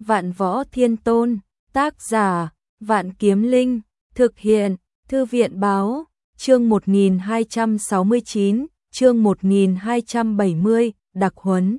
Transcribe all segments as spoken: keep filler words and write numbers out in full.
Vạn Võ Thiên Tôn, tác giả, Vạn Kiếm Linh, thực hiện, Thư viện báo, chương một nghìn hai trăm sáu mươi chín, chương một nghìn hai trăm bảy mươi, đặc huấn.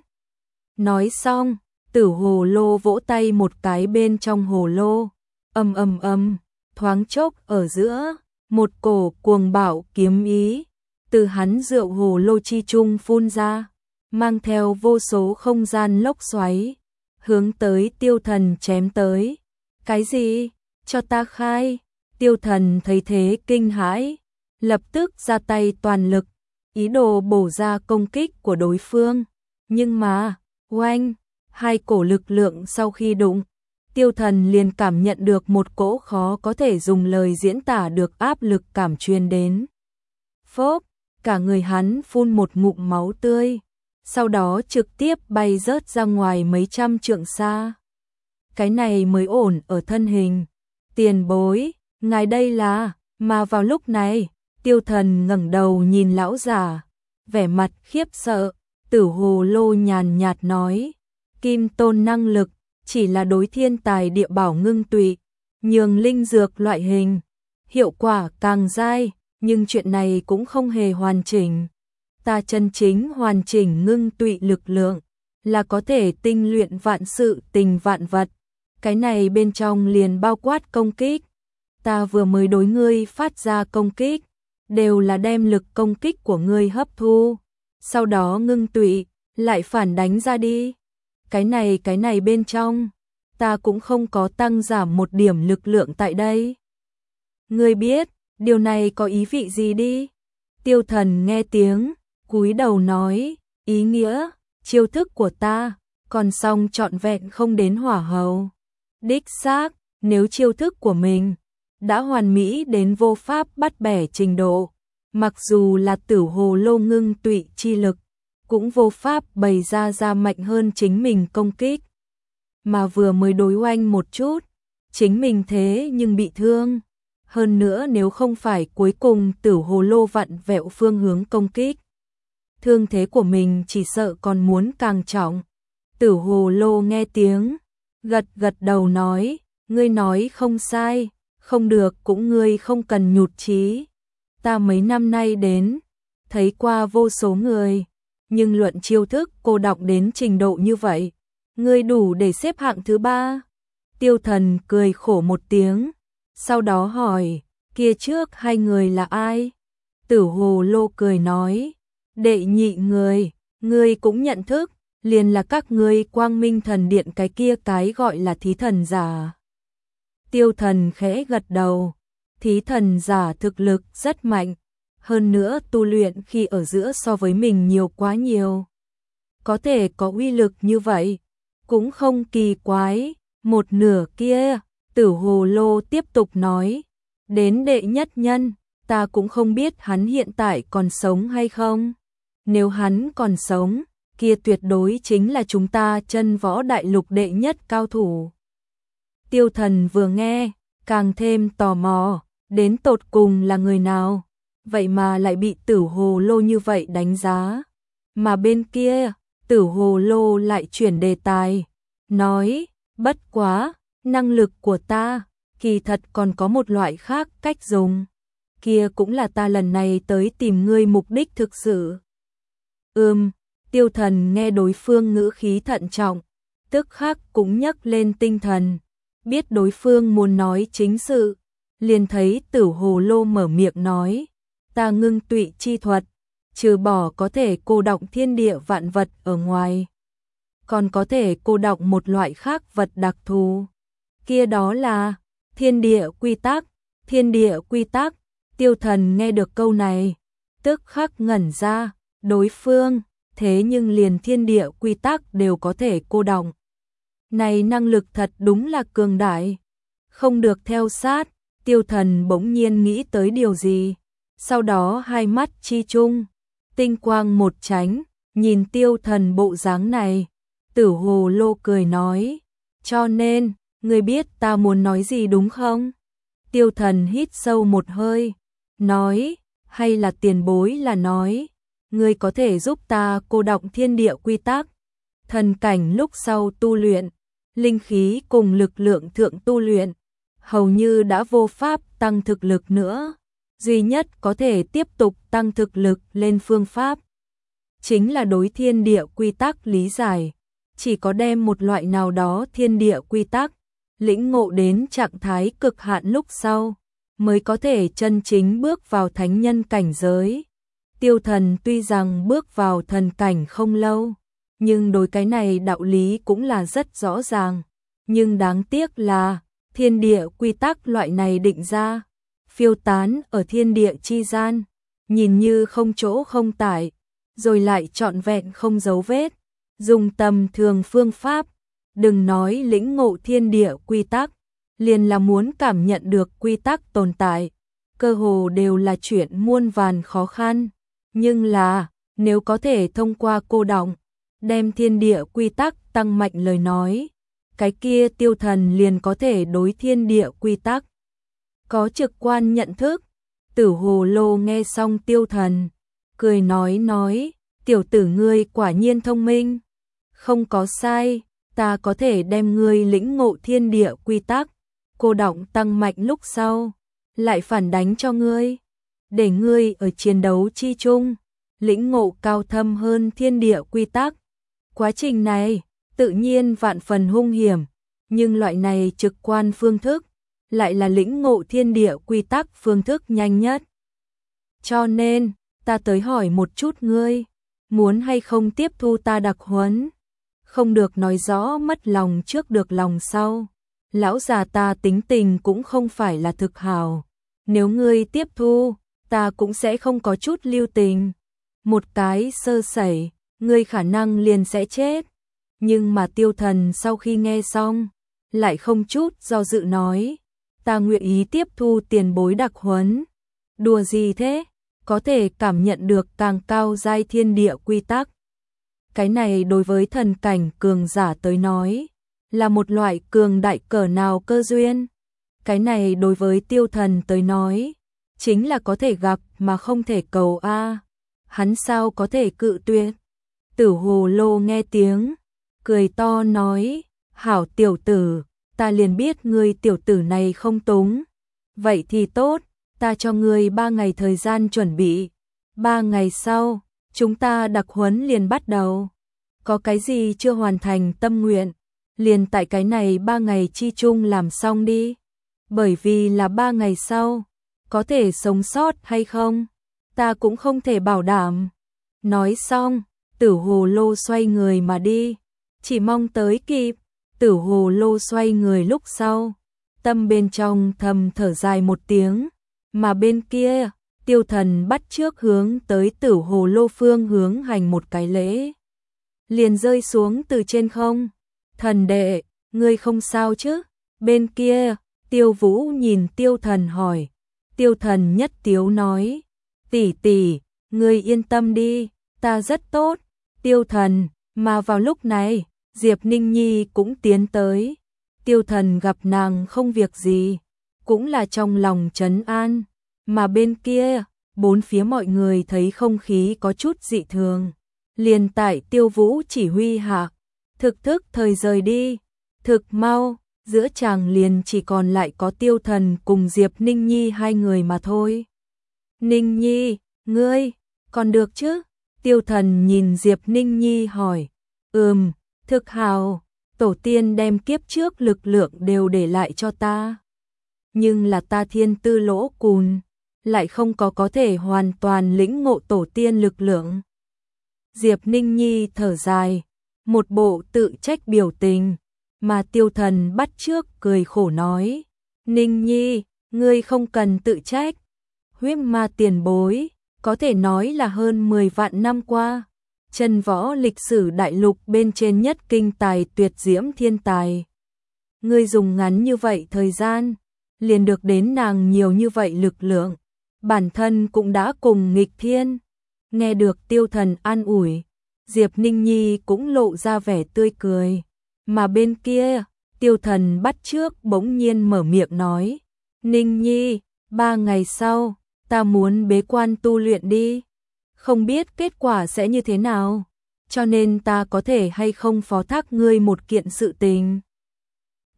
Nói xong, Tử hồ lô vỗ tay một cái bên trong hồ lô, ầm ầm ầm, thoáng chốc ở giữa, một cổ cuồng bạo kiếm ý từ hắn rượu hồ lô chi trung phun ra, mang theo vô số không gian lốc xoáy, hướng tới Tiêu Thần chém tới. Cái gì? Cho ta khai! Tiêu Thần thấy thế kinh hãi, lập tức ra tay toàn lực, ý đồ bổ ra công kích của đối phương. Nhưng mà, oanh, hai cổ lực lượng sau khi đụng, Tiêu Thần liền cảm nhận được một cỗ khó có thể dùng lời diễn tả được áp lực cảm truyền đến. Phốp, cả người hắn phun một ngụm máu tươi, sau đó trực tiếp bay rớt ra ngoài mấy trăm trượng xa. Cái này mới ổn ở thân hình. Tiền bối, ngài đây là... Mà vào lúc này, Tiêu Thần ngẩng đầu nhìn lão giả, vẻ mặt khiếp sợ. Tử hồ lô nhàn nhạt nói, kim tôn năng lực chỉ là đối thiên tài địa bảo ngưng tụy, nhường linh dược loại hình, hiệu quả càng dai, nhưng chuyện này cũng không hề hoàn chỉnh. Ta chân chính hoàn chỉnh ngưng tụy lực lượng, là có thể tinh luyện vạn sự tình vạn vật. Cái này bên trong liền bao quát công kích. Ta vừa mới đối ngươi phát ra công kích, đều là đem lực công kích của ngươi hấp thu, sau đó ngưng tụy, lại phản đánh ra đi. Cái này cái này bên trong, ta cũng không có tăng giảm một điểm lực lượng tại đây. Ngươi biết, điều này có ý vị gì đi? Tiêu Thần nghe tiếng, cúi đầu nói, ý nghĩa, chiêu thức của ta, còn xong trọn vẹn không đến hỏa hầu. Đích xác, nếu chiêu thức của mình đã hoàn mỹ đến vô pháp bắt bẻ trình độ, mặc dù là tử hồ lô ngưng tụy chi lực, cũng vô pháp bày ra ra mạnh hơn chính mình công kích. Mà vừa mới đối oanh một chút, chính mình thế nhưng bị thương. Hơn nữa nếu không phải cuối cùng tử hồ lô vặn vẹo phương hướng công kích, thương thế của mình chỉ sợ còn muốn càng trọng. Tử hồ lô nghe tiếng, gật gật đầu nói, ngươi nói không sai, không được cũng ngươi không cần nhụt chí. Ta mấy năm nay đến, thấy qua vô số người, nhưng luận chiêu thức cô đọc đến trình độ như vậy, ngươi đủ để xếp hạng thứ ba. Tiêu Thần cười khổ một tiếng, sau đó hỏi, kia trước hai người là ai? Tử hồ lô cười nói, đệ nhị người, ngươi cũng nhận thức, liền là các ngươi Quang Minh Thần Điện cái kia cái gọi là thí thần giả. Tiêu Thần khẽ gật đầu, thí thần giả thực lực rất mạnh, hơn nữa tu luyện khi ở giữa so với mình nhiều quá nhiều. Có thể có uy lực như vậy, cũng không kỳ quái. Một nửa kia, Tử hồ lô tiếp tục nói, đến đệ nhất nhân, ta cũng không biết hắn hiện tại còn sống hay không. Nếu hắn còn sống, kia tuyệt đối chính là chúng ta chân võ đại lục đệ nhất cao thủ. Tiêu Thần vừa nghe, càng thêm tò mò, đến tột cùng là người nào, vậy mà lại bị tử hồ lô như vậy đánh giá. Mà bên kia, tử hồ lô lại chuyển đề tài, nói, bất quá, năng lực của ta, kỳ thật còn có một loại khác cách dùng. Kia cũng là ta lần này tới tìm ngươi mục đích thực sự. Ừm, Tiêu Thần nghe đối phương ngữ khí thận trọng, tức khắc cũng nhấc lên tinh thần, biết đối phương muốn nói chính sự, liền thấy tử hồ lô mở miệng nói, ta ngưng tụy chi thuật, trừ bỏ có thể cô đọng thiên địa vạn vật ở ngoài, còn có thể cô đọng một loại khác vật đặc thù, kia đó là thiên địa quy tắc. Thiên địa quy tắc. Tiêu Thần nghe được câu này, tức khắc ngẩn ra, đối phương, thế nhưng liền thiên địa quy tắc đều có thể cô đọng. Này năng lực thật đúng là cường đại. Không được theo sát, Tiêu Thần bỗng nhiên nghĩ tới điều gì, sau đó hai mắt chi chung, tinh quang một tránh, nhìn Tiêu Thần bộ dáng này, tử hồ lô cười nói, cho nên, ngươi biết ta muốn nói gì đúng không? Tiêu Thần hít sâu một hơi, nói, hay là tiền bối là nói, ngươi có thể giúp ta cô đọng thiên địa quy tắc, thần cảnh lúc sau tu luyện, linh khí cùng lực lượng thượng tu luyện, hầu như đã vô pháp tăng thực lực nữa. Duy nhất có thể tiếp tục tăng thực lực lên phương pháp chính là đối thiên địa quy tắc lý giải. Chỉ có đem một loại nào đó thiên địa quy tắc lĩnh ngộ đến trạng thái cực hạn lúc sau, mới có thể chân chính bước vào thánh nhân cảnh giới. Tiêu Thần tuy rằng bước vào thần cảnh không lâu, nhưng đối cái này đạo lý cũng là rất rõ ràng. Nhưng đáng tiếc là, thiên địa quy tắc loại này định ra, phiêu tán ở thiên địa chi gian, nhìn như không chỗ không tại, rồi lại trọn vẹn không dấu vết. Dùng tầm thường phương pháp, đừng nói lĩnh ngộ thiên địa quy tắc, liền là muốn cảm nhận được quy tắc tồn tại, cơ hồ đều là chuyện muôn vàn khó khăn. Nhưng là, nếu có thể thông qua cô đọng, đem thiên địa quy tắc tăng mạnh lời nói, cái kia Tiêu Thần liền có thể đối thiên địa quy tắc có trực quan nhận thức. Tử Hồ Lô nghe xong Tiêu Thần, cười nói nói, tiểu tử ngươi quả nhiên thông minh. Không có sai, ta có thể đem ngươi lĩnh ngộ thiên địa quy tắc, cô đọng tăng mạnh lúc sau, lại phản đánh cho ngươi, để ngươi ở chiến đấu chi chung, lĩnh ngộ cao thâm hơn thiên địa quy tắc. Quá trình này, tự nhiên vạn phần hung hiểm, nhưng loại này trực quan phương thức, lại là lĩnh ngộ thiên địa quy tắc phương thức nhanh nhất. Cho nên, ta tới hỏi một chút ngươi, muốn hay không tiếp thu ta đặc huấn? Không được nói rõ mất lòng trước được lòng sau. Lão già ta tính tình cũng không phải là thực hào. Nếu ngươi tiếp thu, ta cũng sẽ không có chút lưu tình. Một cái sơ sẩy, ngươi khả năng liền sẽ chết. Nhưng mà Tiêu Thần sau khi nghe xong, lại không chút do dự nói, ta nguyện ý tiếp thu tiền bối đặc huấn. Đùa gì thế? Có thể cảm nhận được càng cao giai thiên địa quy tắc. Cái này đối với thần cảnh cường giả tới nói, là một loại cường đại cỡ nào cơ duyên. Cái này đối với Tiêu Thần tới nói, chính là có thể gặp mà không thể cầu a. Hắn sao có thể cự tuyệt? Tử Hồ Lô nghe tiếng, cười to nói, hảo tiểu tử, ta liền biết ngươi tiểu tử này không túng. Vậy thì tốt, ta cho ngươi ba ngày thời gian chuẩn bị. Ba ngày sau, chúng ta đặc huấn liền bắt đầu. Có cái gì chưa hoàn thành tâm nguyện, liền tại cái này ba ngày chi chung làm xong đi. Bởi vì là ba ngày sau, có thể sống sót hay không, ta cũng không thể bảo đảm. Nói xong, Tử Hồ Lô xoay người mà đi, chỉ mong tới kịp. Tử Hồ Lô xoay người lúc sau, tâm bên trong thầm thở dài một tiếng, mà bên kia, Tiêu Thần bắt trước hướng tới Tử Hồ Lô phương hướng hành một cái lễ, liền rơi xuống từ trên không. Thần đệ, ngươi không sao chứ? Bên kia, Tiêu Vũ nhìn Tiêu Thần hỏi. Tiêu Thần nhất tiếu nói, tỷ tỷ, ngươi yên tâm đi, ta rất tốt. Tiêu Thần, mà vào lúc này, Diệp Ninh Nhi cũng tiến tới. Tiêu Thần gặp nàng không việc gì, cũng là trong lòng trấn an. Mà bên kia, bốn phía mọi người thấy không khí có chút dị thường. Liền tại Tiêu Vũ chỉ huy hạ, thực thức thời rời đi. Thực mau, giữa chàng liền chỉ còn lại có Tiêu Thần cùng Diệp Ninh Nhi hai người mà thôi. Ninh Nhi, ngươi, còn được chứ? Tiêu Thần nhìn Diệp Ninh Nhi hỏi. Ừm, thực hào, tổ tiên đem kiếp trước lực lượng đều để lại cho ta. Nhưng là ta thiên tư lỗ cùn, lại không có có thể hoàn toàn lĩnh ngộ tổ tiên lực lượng. Diệp Ninh Nhi thở dài, một bộ tự trách biểu tình, mà Tiêu Thần bắt trước cười khổ nói. Ninh Nhi, ngươi không cần tự trách. Huyết ma tiền bối, có thể nói là hơn mười vạn năm qua, chân võ lịch sử đại lục bên trên nhất kinh tài tuyệt diễm thiên tài. Ngươi dùng ngắn như vậy thời gian, liền được đến nàng nhiều như vậy lực lượng, bản thân cũng đã cùng nghịch thiên. Nghe được Tiêu Thần an ủi, Diệp Ninh Nhi cũng lộ ra vẻ tươi cười. Mà bên kia, Tiêu Thần bắt trước bỗng nhiên mở miệng nói. Ninh Nhi, ba ngày sau, ta muốn bế quan tu luyện đi. Không biết kết quả sẽ như thế nào, cho nên ta có thể hay không phó thác ngươi một kiện sự tình.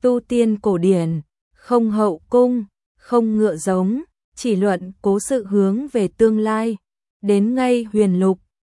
tu tiên cổ điển, không hậu cung, không ngựa giống, chỉ luận cố sự hướng về tương lai. Đến ngay huyền lục,